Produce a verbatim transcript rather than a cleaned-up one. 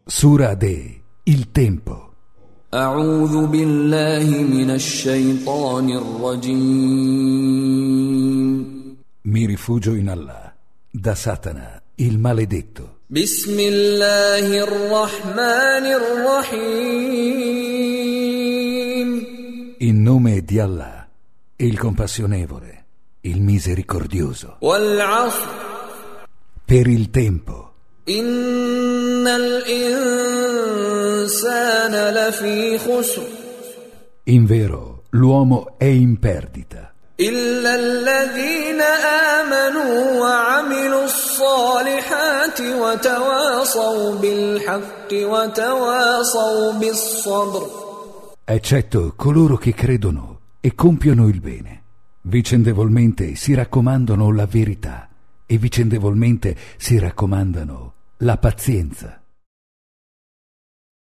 Sura de Il tempo. أعوذ بالله من الشيطان الرجيم. Mi rifugio in Allah, da Satana, il maledetto. بسم الله الرحمن الرحيم. In nome di Allah, il compassionevole, il misericordioso. والعصر. Per il tempo. إن الإنسان لفي خسر. In vero, l'uomo è in perdita. إلا الذين آمنوا وعملوا الصالحات وتواصوا بالحق وتواصوا بالصبر. Eccetto coloro che credono e compiono il bene. Vicendevolmente si raccomandano la verità e vicendevolmente si raccomandano la pazienza.